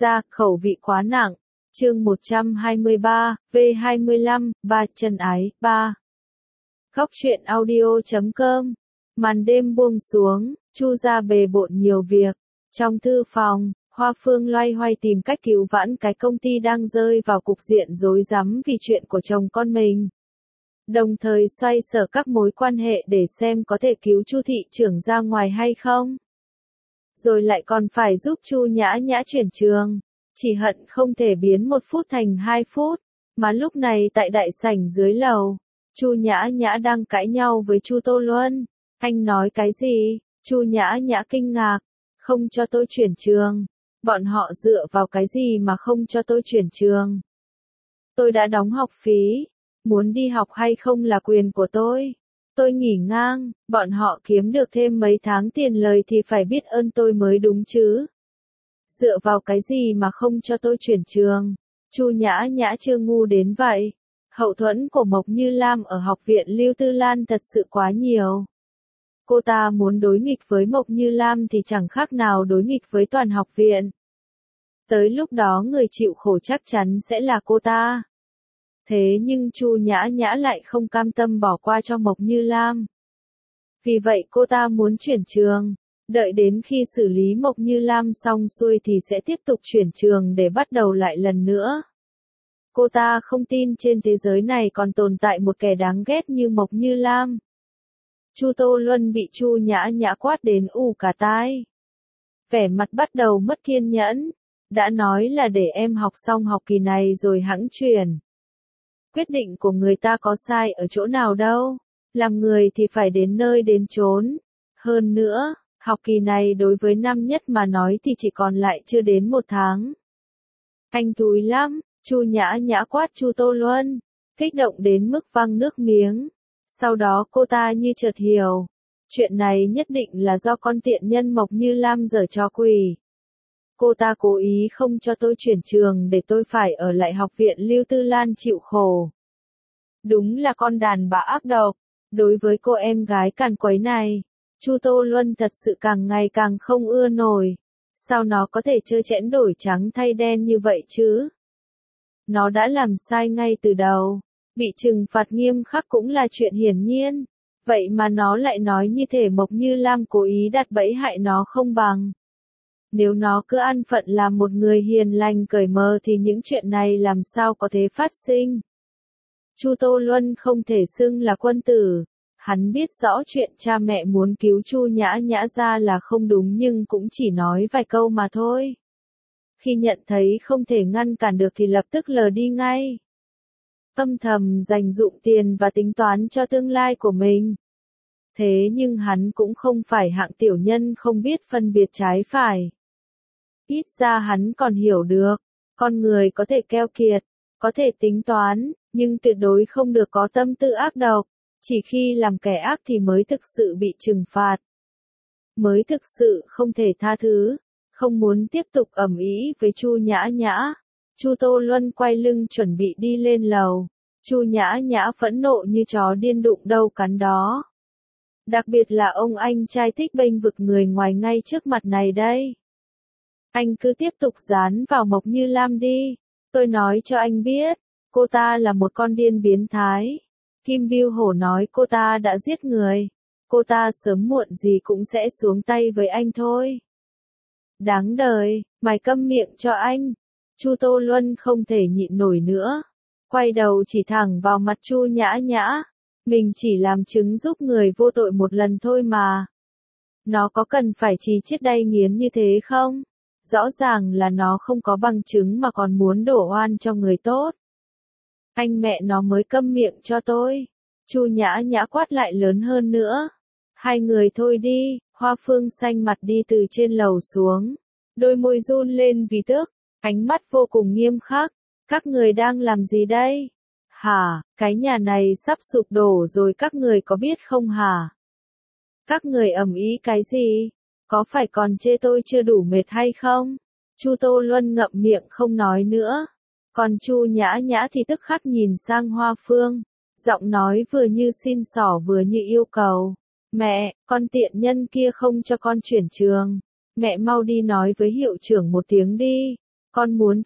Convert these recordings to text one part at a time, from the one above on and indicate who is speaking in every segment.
Speaker 1: ra, khẩu vị quá nặng. Chương 123, V25, ba chân ái, 3. Góc truyện audio.com. Màn đêm buông xuống, Chu gia bề bộn nhiều việc. Trong thư phòng, Hoa Phương loay hoay tìm cách cứu vãn cái công ty đang rơi vào cục diện rối rắm vì chuyện của chồng con mình. Đồng thời xoay sở các mối quan hệ để xem có thể cứu Chu thị trưởng ra ngoài hay không. Rồi lại còn phải giúp Chu Nhã Nhã chuyển trường. Chỉ hận không thể biến 1 phút thành 2 phút. Mà lúc này tại đại sảnh dưới lầu, Chu Nhã Nhã đang cãi nhau với Chu Tô Luân. Anh nói cái gì? Chu Nhã Nhã kinh ngạc. Không cho tôi chuyển trường. Bọn họ dựa vào cái gì mà không cho tôi chuyển trường? Tôi đã đóng học phí. Muốn đi học hay không là quyền của tôi. Tôi nghỉ ngang, bọn họ kiếm được thêm mấy tháng tiền lời thì phải biết ơn tôi mới đúng chứ. Dựa vào cái gì mà không cho tôi chuyển trường? Chu Nhã Nhã chưa ngu đến vậy. Hậu thuẫn của Mộc Như Lam ở học viện Lưu Tư Lan thật sự quá nhiều. Cô ta muốn đối nghịch với Mộc Như Lam thì chẳng khác nào đối nghịch với toàn học viện. Tới lúc đó người chịu khổ chắc chắn sẽ là cô ta. Thế nhưng Chu Nhã Nhã lại không cam tâm bỏ qua cho Mộc Như Lam. Vì vậy cô ta muốn chuyển trường. Đợi đến khi xử lý Mộc Như Lam xong xuôi thì sẽ tiếp tục chuyển trường để bắt đầu lại lần nữa. Cô ta không tin trên thế giới này còn tồn tại một kẻ đáng ghét như Mộc Như Lam. Chu Tô Luân bị Chu Nhã Nhã quát đến ù cả tai. Vẻ mặt bắt đầu mất kiên nhẫn. Đã nói là để em học xong học kỳ này rồi hẵng chuyển. Quyết định của người ta có sai ở chỗ nào đâu. Làm người thì phải đến nơi đến chốn. Hơn nữa, học kỳ này đối với năm nhất mà nói thì chỉ còn lại chưa đến 1 tháng. Anh thúi lắm, Chu Nhã Nhã quát Chu Tô Luân, kích động đến mức văng nước miếng. Sau đó cô ta như chợt hiểu. Chuyện này nhất định là do con tiện nhân Mộc Như Lam giở trò quỷ. Cô ta cố ý không cho tôi chuyển trường để tôi phải ở lại học viện Lưu Tư Lan chịu khổ. Đúng là con đàn bà ác độc. Đối với cô em gái càn quấy này, Chu Tô Luân thật sự càng ngày càng không ưa nổi. Sao nó có thể trơ trẽn đổi trắng thay đen như vậy chứ? Nó đã làm sai ngay từ đầu. Bị trừng phạt nghiêm khắc cũng là chuyện hiển nhiên. Vậy mà nó lại nói như thể Mộc Như Lam cố ý đặt bẫy hại nó không bằng. Nếu nó cứ an phận làm một người hiền lành cởi mở thì những chuyện này làm sao có thể phát sinh. Chu Tô Luân không thể xưng là quân tử. Hắn biết rõ chuyện cha mẹ muốn cứu Chu Nhã Nhã ra là không đúng nhưng cũng chỉ nói vài câu mà thôi. Khi nhận thấy không thể ngăn cản được thì lập tức lờ đi ngay. Âm thầm dành dụm tiền và tính toán cho tương lai của mình. Thế nhưng hắn cũng không phải hạng tiểu nhân không biết phân biệt trái phải. Ít ra hắn còn hiểu được, con người có thể keo kiệt, có thể tính toán, nhưng tuyệt đối không được có tâm tư ác độc. Chỉ khi làm kẻ ác thì mới thực sự bị trừng phạt. Mới thực sự không thể tha thứ, không muốn tiếp tục ầm ĩ với Chu Nhã Nhã. Chu Tô Luân quay lưng chuẩn bị đi lên lầu. Chu Nhã Nhã phẫn nộ như chó điên đụng đâu cắn đó. Đặc biệt là ông anh trai thích bênh vực người ngoài ngay trước mặt này đây. Anh cứ tiếp tục dán vào Mộc Như Lam đi. Tôi nói cho anh biết, cô ta là một con điên biến thái. Kim Bưu Hổ nói cô ta đã giết người. Cô ta sớm muộn gì cũng sẽ xuống tay với anh thôi. Đáng đời, mày câm miệng cho anh. Chu Tô Luân không thể nhịn nổi nữa. Quay đầu chỉ thẳng vào mặt Chu Nhã Nhã. Mình chỉ làm chứng giúp người vô tội một lần thôi mà. Nó có cần phải chì chiết đay nghiến như thế không? Rõ ràng là nó không có bằng chứng mà còn muốn đổ oan cho người tốt. Anh mẹ nó mới câm miệng cho tôi. Chu Nhã Nhã quát lại lớn hơn nữa. Hai người thôi đi. Hoa Phương xanh mặt đi từ trên lầu xuống. Đôi môi run lên vì tức. Ánh mắt vô cùng nghiêm khắc. Các người đang làm gì đây? Hả, cái nhà này sắp sụp đổ rồi các người có biết không hả? Các người ầm ĩ cái gì? Có phải còn chê tôi chưa đủ mệt hay không? Chu Tô Luân ngậm miệng không nói nữa. Còn Chu Nhã Nhã thì tức khắc nhìn sang Hoa Phương. Giọng nói vừa như xin xỏ vừa như yêu cầu. Mẹ, con tiện nhân kia không cho con chuyển trường. Mẹ mau đi nói với hiệu trưởng một tiếng đi. Con muốn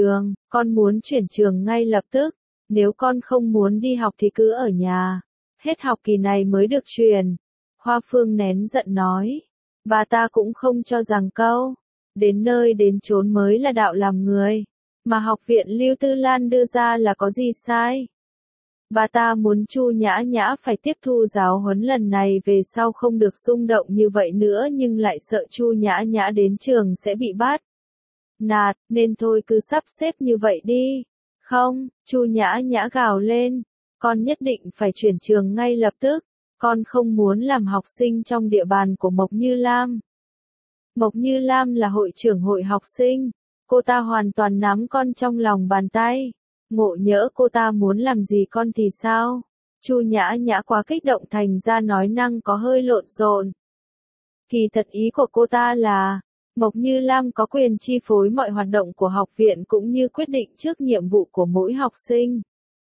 Speaker 1: chuyển trường ngay lập tức. Nếu con không muốn đi học thì cứ ở nhà. Hết học kỳ này mới được chuyển. Hoa Phương nén giận nói. Bà ta cũng không cho rằng câu. Đến nơi đến chốn mới là đạo làm người. Mà học viện Lưu Tư Lan đưa ra là có gì sai. Bà ta muốn Chu Nhã Nhã phải tiếp thu giáo huấn lần này về sau không được xung động như vậy nữa, nhưng lại sợ Chu Nhã Nhã đến trường sẽ bị bắt nạt, nên thôi cứ sắp xếp như vậy đi. Không, Chu Nhã Nhã gào lên, con nhất định phải chuyển trường ngay lập tức, con không muốn làm học sinh trong địa bàn của Mộc Như Lam. Mộc Như Lam là hội trưởng hội học sinh, cô ta hoàn toàn nắm con trong lòng bàn tay. Ngộ nhỡ cô ta muốn làm gì con thì sao? Chu Nhã Nhã quá kích động thành ra nói năng có hơi lộn xộn. Kỳ thật ý của cô ta là, Mộc Như Lam có quyền chi phối mọi hoạt động của học viện cũng như quyết định trước nhiệm vụ của mỗi học sinh.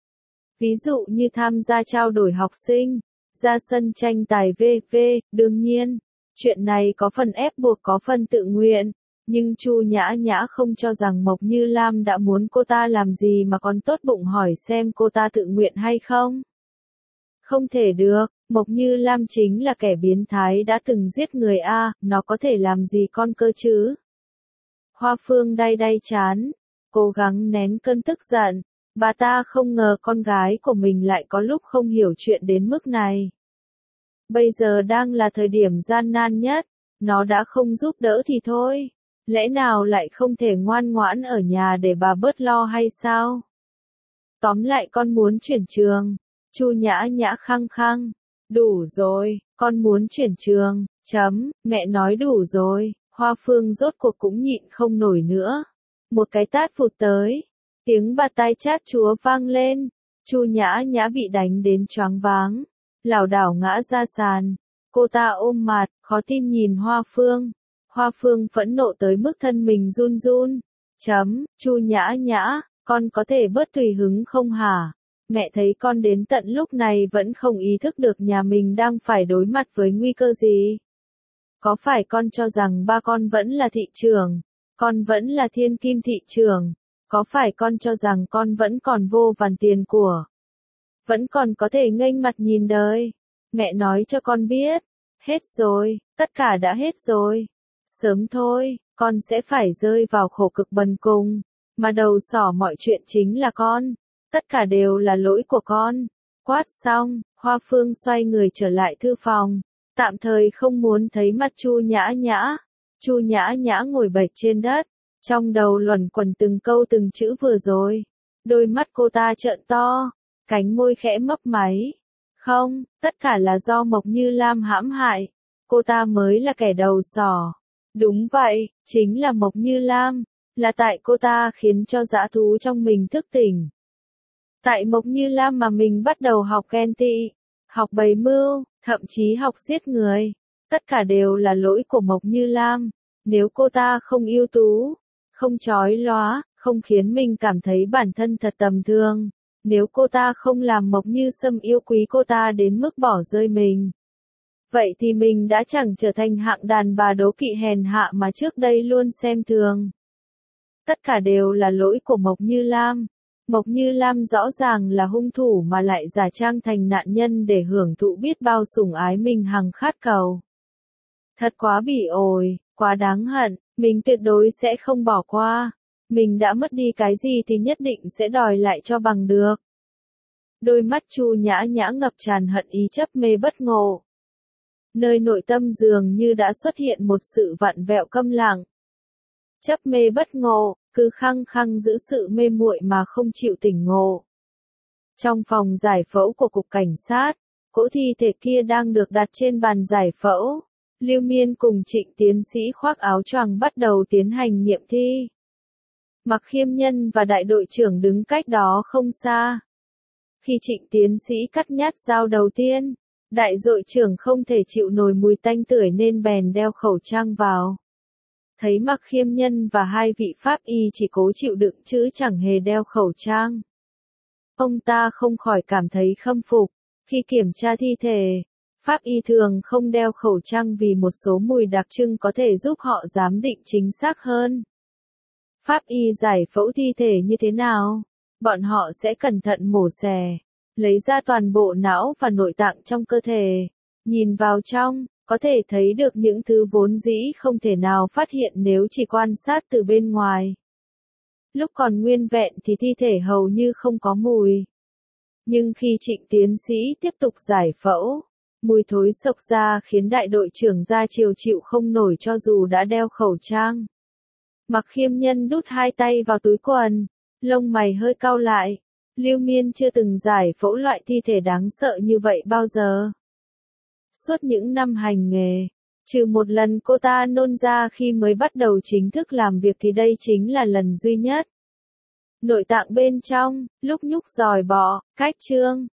Speaker 1: Ví dụ như tham gia trao đổi học sinh, ra sân tranh tài v.v. Đương nhiên, chuyện này có phần ép buộc có phần tự nguyện. Nhưng Chu Nhã Nhã không cho rằng Mộc Như Lam đã muốn cô ta làm gì mà còn tốt bụng hỏi xem cô ta tự nguyện hay không. Không thể được, Mộc Như Lam chính là kẻ biến thái đã từng giết người a, nó có thể làm gì con cơ chứ? Hoa Phương đay đay chán, cố gắng nén cơn tức giận, bà ta không ngờ con gái của mình lại có lúc không hiểu chuyện đến mức này. Bây giờ đang là thời điểm gian nan nhất, nó đã không giúp đỡ thì thôi. Lẽ nào lại không thể ngoan ngoãn ở nhà để bà bớt lo hay sao? Tóm lại con muốn chuyển trường. Chu Nhã Nhã khăng khăng. Đủ rồi, con muốn chuyển trường. Mẹ nói đủ rồi. Hoa Phương rốt cuộc cũng nhịn không nổi nữa. Một cái tát vụt tới. Tiếng bạt tai chát chúa vang lên. Chu Nhã Nhã bị đánh đến choáng váng. Lảo đảo ngã ra sàn. Cô ta ôm mặt, khó tin nhìn Hoa Phương. Hoa Phương phẫn nộ tới mức thân mình run run. Chu Nhã Nhã, con có thể bớt tùy hứng không hả? Mẹ thấy con đến tận lúc này vẫn không ý thức được nhà mình đang phải đối mặt với nguy cơ gì. Có phải con cho rằng ba con vẫn là thị trưởng, con vẫn là thiên kim thị trưởng, có phải con cho rằng con vẫn còn vô vàn tiền của, vẫn còn có thể nghênh mặt nhìn đời? Mẹ nói cho con biết, hết rồi, tất cả đã hết rồi. Sớm thôi, con sẽ phải rơi vào khổ cực bần cùng, mà đầu sỏ mọi chuyện chính là con, tất cả đều là lỗi của con. Quát xong, Hoa Phương xoay người trở lại thư phòng, tạm thời không muốn thấy mặt Chu Nhã Nhã. Chu Nhã Nhã ngồi bệt trên đất, trong đầu luẩn quẩn từng câu từng chữ vừa rồi. Đôi mắt cô ta trợn to, cánh môi khẽ mấp máy. Không, tất cả là do Mộc Như Lam hãm hại, cô ta mới là kẻ đầu sỏ. Đúng vậy, chính là Mộc Như Lam, là tại cô ta khiến cho dã thú trong mình thức tỉnh. Tại Mộc Như Lam mà mình bắt đầu học ghen tị, học bày mưu, thậm chí học giết người. Tất cả đều là lỗi của Mộc Như Lam. Nếu cô ta không ưu tú, không chói lóa, không khiến mình cảm thấy bản thân thật tầm thường, nếu cô ta không làm Mộc Như Sâm yêu quý cô ta đến mức bỏ rơi mình, vậy thì mình đã chẳng trở thành hạng đàn bà đố kỵ hèn hạ mà trước đây luôn xem thường. Tất cả đều là lỗi của Mộc Như Lam. Mộc Như Lam rõ ràng là hung thủ mà lại giả trang thành nạn nhân để hưởng thụ biết bao sủng ái mình hằng khát cầu. Thật quá bỉ ổi, quá đáng hận, mình tuyệt đối sẽ không bỏ qua. Mình đã mất đi cái gì thì nhất định sẽ đòi lại cho bằng được. Đôi mắt Chu Nhã Nhã ngập tràn hận ý chấp mê bất ngộ. Nơi nội tâm dường như đã xuất hiện một sự vặn vẹo câm lặng. Chấp mê bất ngộ, cứ khăng khăng giữ sự mê muội mà không chịu tỉnh ngộ. Trong phòng giải phẫu của cục cảnh sát, cỗ thi thể kia đang được đặt trên bàn giải phẫu. Lưu Miên cùng Trịnh tiến sĩ khoác áo choàng bắt đầu tiến hành nghiệm thi. Mặc Khiêm Nhân và đại đội trưởng đứng cách đó không xa. Khi Trịnh tiến sĩ cắt nhát dao đầu tiên, đại đội trưởng không thể chịu nổi mùi tanh tưởi nên bèn đeo khẩu trang vào. Thấy Mặc Khiêm Nhân và hai vị pháp y chỉ cố chịu đựng chứ chẳng hề đeo khẩu trang. Ông ta không khỏi cảm thấy khâm phục. Khi kiểm tra thi thể, pháp y thường không đeo khẩu trang vì một số mùi đặc trưng có thể giúp họ giám định chính xác hơn. Pháp y giải phẫu thi thể như thế nào? Bọn họ sẽ cẩn thận mổ xẻ, lấy ra toàn bộ não và nội tạng trong cơ thể. Nhìn vào trong, có thể thấy được những thứ vốn dĩ không thể nào phát hiện nếu chỉ quan sát từ bên ngoài. Lúc còn nguyên vẹn thì thi thể hầu như không có mùi. Nhưng khi Trịnh tiến sĩ tiếp tục giải phẫu, mùi thối xộc ra khiến đại đội trưởng Gia Triều chịu không nổi cho dù đã đeo khẩu trang. Mặc Khiêm Nhân đút hai tay vào túi quần, lông mày hơi cau lại. Lưu Miên chưa từng giải phẫu loại thi thể đáng sợ như vậy bao giờ. Suốt những năm hành nghề, trừ một lần cô ta nôn ra khi mới bắt đầu chính thức làm việc thì đây chính là lần duy nhất. Nội tạng bên trong, lúc nhúc giòi bọ, cách trương,